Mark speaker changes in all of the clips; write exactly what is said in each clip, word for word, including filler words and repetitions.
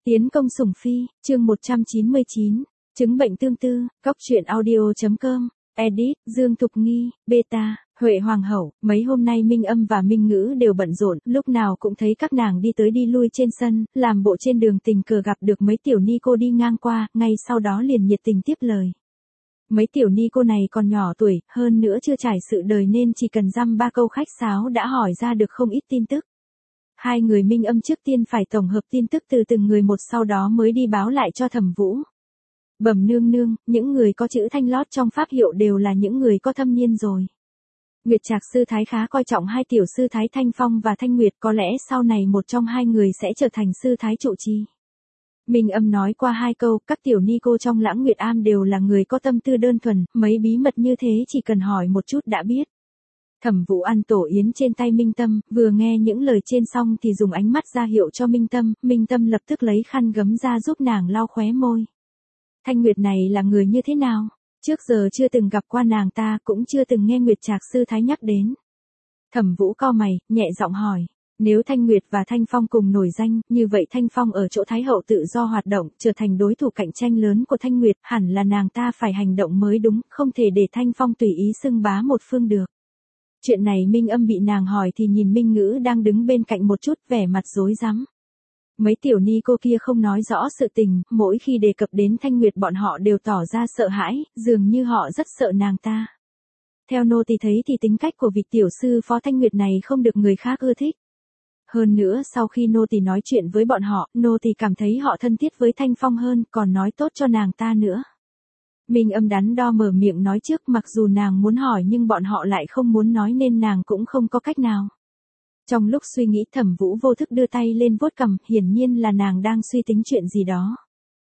Speaker 1: Tiến công sủng phi, chương một trăm chín mươi chín, chứng bệnh tương tư, cóc truyện audio.com, edit, Dương Thục Nghi, beta, Huệ Hoàng hậu, mấy hôm nay Minh Âm và Minh Ngữ đều bận rộn, lúc nào cũng thấy các nàng đi tới đi lui trên sân, làm bộ trên đường tình cờ gặp được mấy tiểu ni cô đi ngang qua, ngay sau đó liền nhiệt tình tiếp lời. Mấy tiểu ni cô này còn nhỏ tuổi, hơn nữa chưa trải sự đời nên chỉ cần dăm ba câu khách sáo đã hỏi ra được không ít tin tức. Hai người Minh Âm trước tiên phải tổng hợp tin tức từ từng người một, sau đó mới đi báo lại cho Thẩm Vũ. Bẩm nương nương, những người có chữ thanh lót trong pháp hiệu đều là những người có thâm niên rồi. Nguyệt Trạc sư thái khá coi trọng hai tiểu sư thái Thanh Phong và Thanh Nguyệt, có lẽ sau này một trong hai người sẽ trở thành sư thái trụ trì. Minh Âm nói qua hai câu, các tiểu ni cô trong Lãng Nguyệt Am đều là người có tâm tư đơn thuần, mấy bí mật như thế chỉ cần hỏi một chút đã biết. Thẩm Vũ ăn tổ yến trên tay Minh Tâm, vừa nghe những lời trên xong thì dùng ánh mắt ra hiệu cho Minh Tâm, Minh Tâm lập tức lấy khăn gấm ra giúp nàng lau khóe môi. Thanh Nguyệt này là người như thế nào? Trước giờ chưa từng gặp qua nàng ta, cũng chưa từng nghe Nguyệt Trạc sư thái nhắc đến. Thẩm Vũ cau mày, nhẹ giọng hỏi, nếu Thanh Nguyệt và Thanh Phong cùng nổi danh, như vậy Thanh Phong ở chỗ Thái hậu tự do hoạt động, trở thành đối thủ cạnh tranh lớn của Thanh Nguyệt, hẳn là nàng ta phải hành động mới đúng, không thể để Thanh Phong tùy ý xưng bá một phương được. Chuyện này Minh Âm bị nàng hỏi thì nhìn Minh Ngữ đang đứng bên cạnh một chút, vẻ mặt rối rắm. Mấy tiểu ni cô kia không nói rõ sự tình, mỗi khi đề cập đến Thanh Nguyệt bọn họ đều tỏ ra sợ hãi, dường như họ rất sợ nàng ta. Theo nô tỳ thấy thì tính cách của vị tiểu sư phó Thanh Nguyệt này không được người khác ưa thích. Hơn nữa sau khi nô tỳ nói chuyện với bọn họ, nô tỳ cảm thấy họ thân thiết với Thanh Phong hơn, còn nói tốt cho nàng ta nữa. Minh Âm đắn đo mở miệng nói trước, mặc dù nàng muốn hỏi nhưng bọn họ lại không muốn nói nên nàng cũng không có cách nào. Trong lúc suy nghĩ, Thẩm Vũ vô thức đưa tay lên vuốt cằm, hiển nhiên là nàng đang suy tính chuyện gì đó.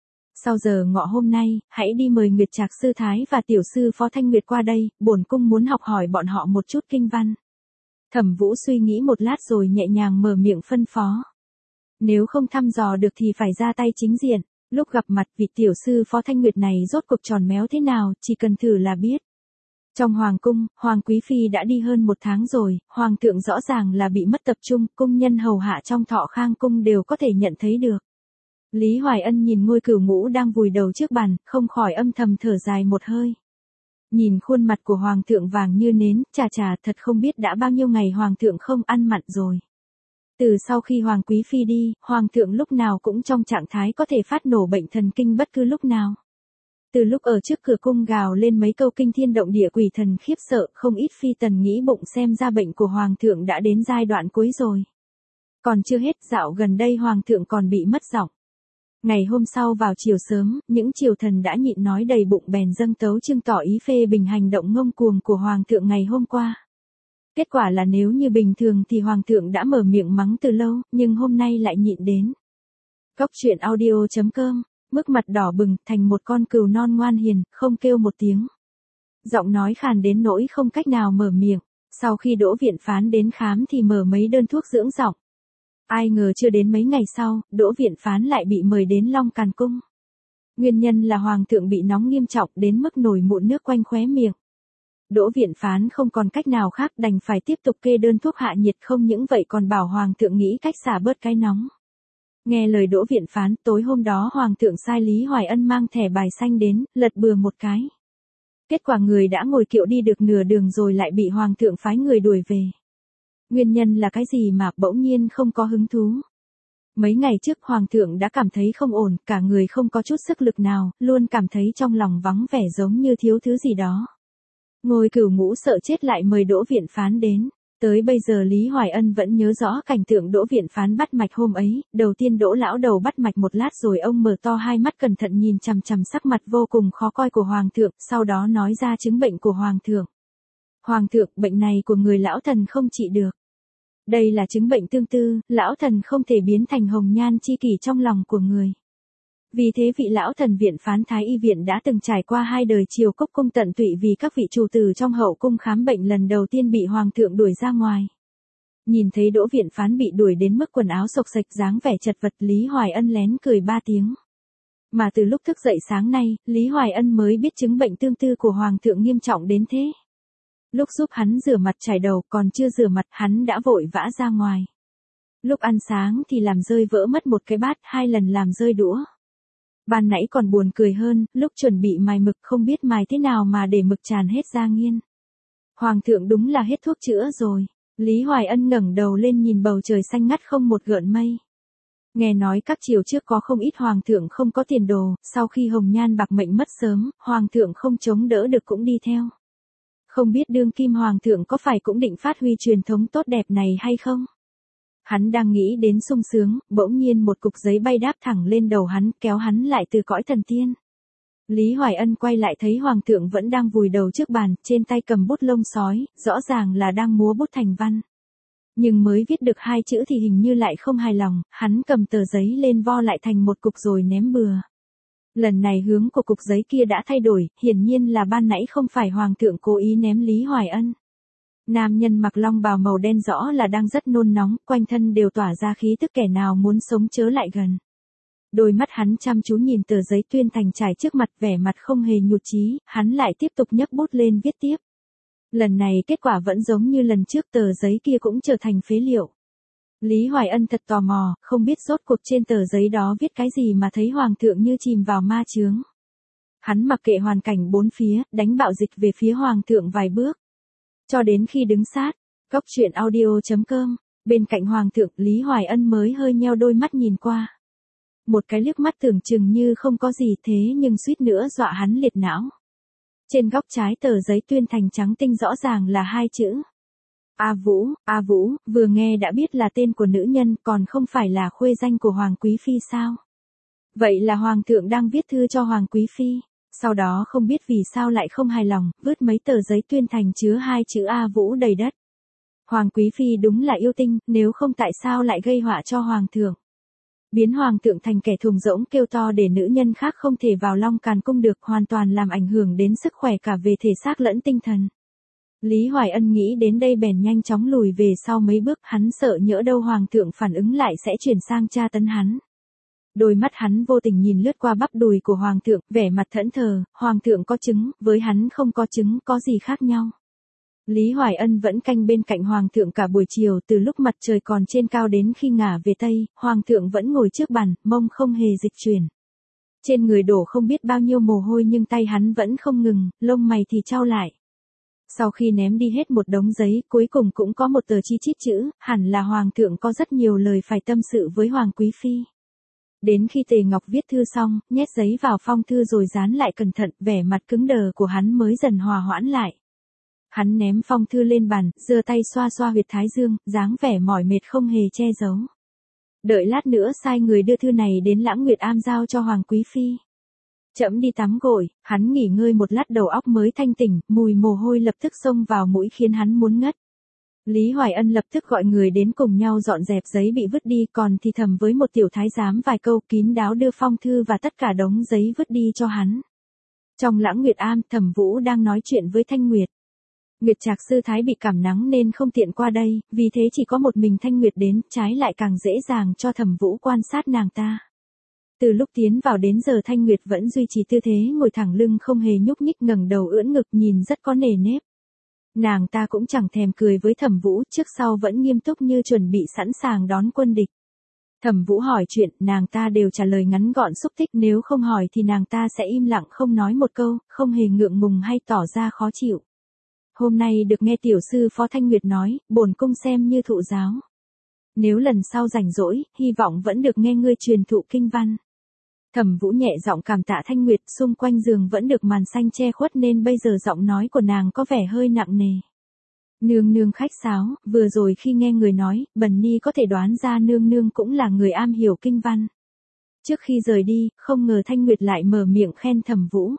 Speaker 1: Sau giờ ngọ hôm nay, hãy đi mời Nguyệt Trạc sư thái và tiểu sư phó Thanh Nguyệt qua đây, bổn cung muốn học hỏi bọn họ một chút kinh văn. Thẩm Vũ suy nghĩ một lát rồi nhẹ nhàng mở miệng phân phó. Nếu không thăm dò được thì phải ra tay chính diện. Lúc gặp mặt vị tiểu sư phó Thanh Nguyệt này rốt cuộc tròn méo thế nào, chỉ cần thử là biết. Trong hoàng cung, Hoàng Quý Phi đã đi hơn một tháng rồi, Hoàng thượng rõ ràng là bị mất tập trung, cung nhân hầu hạ trong Thọ Khang cung đều có thể nhận thấy được. Lý Hoài Ân nhìn Ngôi Cửu Ngũ đang vùi đầu trước bàn, không khỏi âm thầm thở dài một hơi. Nhìn khuôn mặt của Hoàng thượng vàng như nến, chà chà, thật không biết đã bao nhiêu ngày Hoàng thượng không ăn mặn rồi. Từ sau khi Hoàng Quý Phi đi, Hoàng thượng lúc nào cũng trong trạng thái có thể phát nổ bệnh thần kinh bất cứ lúc nào. Từ lúc ở trước cửa cung gào lên mấy câu kinh thiên động địa quỷ thần khiếp sợ, không ít phi tần nghĩ bụng xem ra bệnh của Hoàng thượng đã đến giai đoạn cuối rồi. Còn chưa hết, dạo gần đây Hoàng thượng còn bị mất giọng. Ngày hôm sau vào chiều sớm, những triều thần đã nhịn nói đầy bụng bèn dâng tấu chương tỏ ý phê bình hành động ngông cuồng của Hoàng thượng ngày hôm qua. Kết quả là nếu như bình thường thì Hoàng thượng đã mở miệng mắng từ lâu, nhưng hôm nay lại nhịn đến. Cóc truyện audio.com, mức mặt đỏ bừng, thành một con cừu non ngoan hiền, không kêu một tiếng. Giọng nói khàn đến nỗi không cách nào mở miệng, sau khi Đỗ Viện Phán đến khám thì mở mấy đơn thuốc dưỡng giọng. Ai ngờ chưa đến mấy ngày sau, Đỗ Viện Phán lại bị mời đến Long Càn Cung. Nguyên nhân là Hoàng thượng bị nóng nghiêm trọng đến mức nổi mụn nước quanh khóe miệng. Đỗ Viện Phán không còn cách nào khác đành phải tiếp tục kê đơn thuốc hạ nhiệt, không những vậy còn bảo Hoàng thượng nghĩ cách xả bớt cái nóng. Nghe lời Đỗ Viện Phán, tối hôm đó Hoàng thượng sai Lý Hoài Ân mang thẻ bài xanh đến, lật bừa một cái. Kết quả người đã ngồi kiệu đi được nửa đường rồi lại bị Hoàng thượng phái người đuổi về. Nguyên nhân là cái gì mà bỗng nhiên không có hứng thú. Mấy ngày trước Hoàng thượng đã cảm thấy không ổn, cả người không có chút sức lực nào, luôn cảm thấy trong lòng vắng vẻ giống như thiếu thứ gì đó. Ngôi Cửu Ngũ sợ chết lại mời Đỗ Viện Phán đến. Tới bây giờ Lý Hoài Ân vẫn nhớ rõ cảnh tượng Đỗ Viện Phán bắt mạch hôm ấy, đầu tiên Đỗ lão đầu bắt mạch một lát rồi ông mở to hai mắt cẩn thận nhìn chằm chằm sắc mặt vô cùng khó coi của Hoàng thượng, sau đó nói ra chứng bệnh của Hoàng thượng. Hoàng thượng, bệnh này của người lão thần không trị được. Đây là chứng bệnh tương tư, lão thần không thể biến thành hồng nhan chi kỷ trong lòng của người. Vì thế vị lão thần Viện Phán Thái Y Viện đã từng trải qua hai đời triều cốc cung tận tụy vì các vị chủ tử trong hậu cung khám bệnh lần đầu tiên bị Hoàng thượng đuổi ra ngoài. Nhìn thấy Đỗ Viện Phán bị đuổi đến mức quần áo xộc xệch dáng vẻ chật vật, Lý Hoài Ân lén cười ba tiếng. Mà từ lúc thức dậy sáng nay, Lý Hoài Ân mới biết chứng bệnh tương tư của Hoàng thượng nghiêm trọng đến thế. Lúc giúp hắn rửa mặt chải đầu, còn chưa rửa mặt hắn đã vội vã ra ngoài. Lúc ăn sáng thì làm rơi vỡ mất một cái bát, hai lần làm rơi đũa. Ban nãy còn buồn cười hơn, lúc chuẩn bị mài mực không biết mài thế nào mà để mực tràn hết ra nghiên. Hoàng thượng đúng là hết thuốc chữa rồi. Lý Hoài Ân ngẩng đầu lên nhìn bầu trời xanh ngắt không một gợn mây. Nghe nói các triều trước có không ít hoàng thượng không có tiền đồ, sau khi Hồng Nhan bạc mệnh mất sớm, hoàng thượng không chống đỡ được cũng đi theo. Không biết đương kim hoàng thượng có phải cũng định phát huy truyền thống tốt đẹp này hay không? Hắn đang nghĩ đến sung sướng, bỗng nhiên một cục giấy bay đáp thẳng lên đầu hắn, kéo hắn lại từ cõi thần tiên. Lý Hoài Ân quay lại thấy hoàng thượng vẫn đang vùi đầu trước bàn, trên tay cầm bút lông sói, rõ ràng là đang múa bút thành văn. Nhưng mới viết được hai chữ thì hình như lại không hài lòng, hắn cầm tờ giấy lên vo lại thành một cục rồi ném bừa. Lần này hướng của cục giấy kia đã thay đổi, hiển nhiên là ban nãy không phải hoàng thượng cố ý ném Lý Hoài Ân. Nam nhân mặc long bào màu đen rõ là đang rất nôn nóng, quanh thân đều tỏa ra khí tức kẻ nào muốn sống chớ lại gần. Đôi mắt hắn chăm chú nhìn tờ giấy tuyên thành trải trước mặt, vẻ mặt không hề nhụt chí, hắn lại tiếp tục nhấc bút lên viết tiếp. Lần này kết quả vẫn giống như lần trước, tờ giấy kia cũng trở thành phế liệu. Lý Hoài Ân thật tò mò, không biết rốt cuộc trên tờ giấy đó viết cái gì mà thấy hoàng thượng như chìm vào ma chướng. Hắn mặc kệ hoàn cảnh bốn phía, đánh bạo dịch về phía hoàng thượng vài bước. Cho đến khi đứng sát, góc truyện audio chấm com, bên cạnh hoàng thượng, Lý Hoài Ân mới hơi nheo đôi mắt nhìn qua. Một cái liếc mắt tưởng chừng như không có gì thế nhưng suýt nữa dọa hắn liệt não. Trên góc trái tờ giấy tuyên thành trắng tinh rõ ràng là hai chữ. A Vũ, A Vũ, vừa nghe đã biết là tên của nữ nhân, còn không phải là khuê danh của Hoàng Quý Phi sao? Vậy là Hoàng thượng đang viết thư cho Hoàng Quý Phi, sau đó không biết vì sao lại không hài lòng, vứt mấy tờ giấy tuyên thành chứa hai chữ A Vũ đầy đất. Hoàng Quý Phi đúng là yêu tinh, nếu không tại sao lại gây họa cho Hoàng thượng. Biến Hoàng thượng thành kẻ thùng rỗng kêu to để nữ nhân khác không thể vào Long Càn Cung được, hoàn toàn làm ảnh hưởng đến sức khỏe cả về thể xác lẫn tinh thần. Lý Hoài Ân nghĩ đến đây bèn nhanh chóng lùi về sau mấy bước, hắn sợ nhỡ đâu Hoàng thượng phản ứng lại sẽ chuyển sang tra tấn hắn. Đôi mắt hắn vô tình nhìn lướt qua bắp đùi của Hoàng thượng, vẻ mặt thẫn thờ, Hoàng thượng có trứng, với hắn không có trứng có gì khác nhau. Lý Hoài Ân vẫn canh bên cạnh Hoàng thượng cả buổi chiều, từ lúc mặt trời còn trên cao đến khi ngả về Tây, Hoàng thượng vẫn ngồi trước bàn, mông không hề dịch chuyển. Trên người đổ không biết bao nhiêu mồ hôi nhưng tay hắn vẫn không ngừng, lông mày thì chau lại. Sau khi ném đi hết một đống giấy, cuối cùng cũng có một tờ chi chít chữ, hẳn là Hoàng thượng có rất nhiều lời phải tâm sự với Hoàng Quý Phi. Đến khi Tề Ngọc viết thư xong, nhét giấy vào phong thư rồi dán lại cẩn thận, vẻ mặt cứng đờ của hắn mới dần hòa hoãn lại. Hắn ném phong thư lên bàn, giơ tay xoa xoa huyệt thái dương, dáng vẻ mỏi mệt không hề che giấu. Đợi lát nữa sai người đưa thư này đến Lãng Nguyệt Am giao cho Hoàng Quý Phi. Trẫm đi tắm gội, hắn nghỉ ngơi một lát đầu óc mới thanh tỉnh, mùi mồ hôi lập tức xông vào mũi khiến hắn muốn ngất. Lý Hoài Ân lập tức gọi người đến cùng nhau dọn dẹp giấy bị vứt đi, còn thì thầm với một tiểu thái giám vài câu, kín đáo đưa phong thư và tất cả đống giấy vứt đi cho hắn. Trong Lãng Nguyệt Am, Thẩm Vũ đang nói chuyện với Thanh Nguyệt. Nguyệt Trạc sư thái bị cảm nắng nên không tiện qua đây, vì thế chỉ có một mình Thanh Nguyệt đến, trái lại càng dễ dàng cho Thẩm Vũ quan sát nàng ta. Từ lúc tiến vào đến giờ Thanh Nguyệt vẫn duy trì tư thế ngồi thẳng lưng không hề nhúc nhích, ngẩng đầu ưỡn ngực nhìn rất có nề nếp. Nàng ta cũng chẳng thèm cười với Thẩm Vũ, trước sau vẫn nghiêm túc như chuẩn bị sẵn sàng đón quân địch. Thẩm Vũ hỏi chuyện, nàng ta đều trả lời ngắn gọn xúc tích, nếu không hỏi thì nàng ta sẽ im lặng không nói một câu, không hề ngượng ngùng hay tỏ ra khó chịu. Hôm nay được nghe tiểu sư Phó Thanh Nguyệt nói, bổn cung xem như thụ giáo. Nếu lần sau rảnh rỗi, hy vọng vẫn được nghe ngươi truyền thụ kinh văn. Thẩm Vũ nhẹ giọng cảm tạ Thanh Nguyệt, xung quanh giường vẫn được màn xanh che khuất nên bây giờ giọng nói của nàng có vẻ hơi nặng nề. Nương nương khách sáo, vừa rồi khi nghe người nói, Bần Ni có thể đoán ra nương nương cũng là người am hiểu kinh văn. Trước khi rời đi, không ngờ Thanh Nguyệt lại mở miệng khen Thẩm Vũ.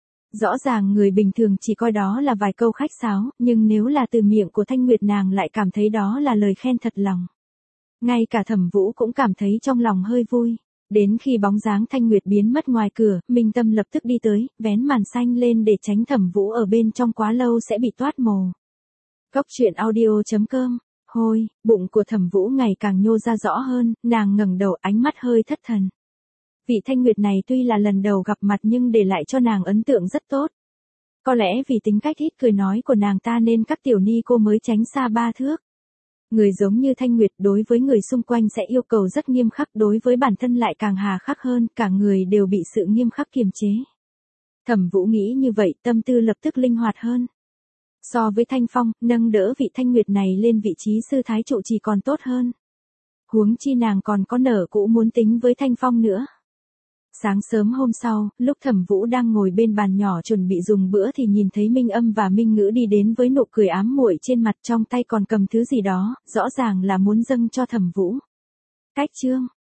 Speaker 1: Rõ ràng người bình thường chỉ coi đó là vài câu khách sáo, nhưng nếu là từ miệng của Thanh Nguyệt nàng lại cảm thấy đó là lời khen thật lòng. Ngay cả Thẩm Vũ cũng cảm thấy trong lòng hơi vui. Đến khi bóng dáng Thanh Nguyệt biến mất ngoài cửa, Minh Tâm lập tức đi tới, vén màn xanh lên để tránh Thẩm Vũ ở bên trong quá lâu sẽ bị toát mồ. Góc truyện audio chấm com. Hôi, bụng của Thẩm Vũ ngày càng nhô ra rõ hơn, nàng ngẩng đầu, ánh mắt hơi thất thần. Vị Thanh Nguyệt này tuy là lần đầu gặp mặt nhưng để lại cho nàng ấn tượng rất tốt. Có lẽ vì tính cách ít cười nói của nàng ta nên các tiểu ni cô mới tránh xa ba thước. Người giống như Thanh Nguyệt đối với người xung quanh sẽ yêu cầu rất nghiêm khắc, đối với bản thân lại càng hà khắc hơn, cả người đều bị sự nghiêm khắc kiềm chế. Thẩm Vũ nghĩ như vậy, tâm tư lập tức linh hoạt hơn. So với Thanh Phong, nâng đỡ vị Thanh Nguyệt này lên vị trí sư thái trụ trì còn tốt hơn. Huống chi nàng còn có nở cũ muốn tính với Thanh Phong nữa. Sáng sớm hôm sau, lúc Thẩm Vũ đang ngồi bên bàn nhỏ chuẩn bị dùng bữa thì nhìn thấy Minh Âm và Minh Ngữ đi đến với nụ cười ám muội trên mặt, trong tay còn cầm thứ gì đó, rõ ràng là muốn dâng cho Thẩm Vũ. Cách chương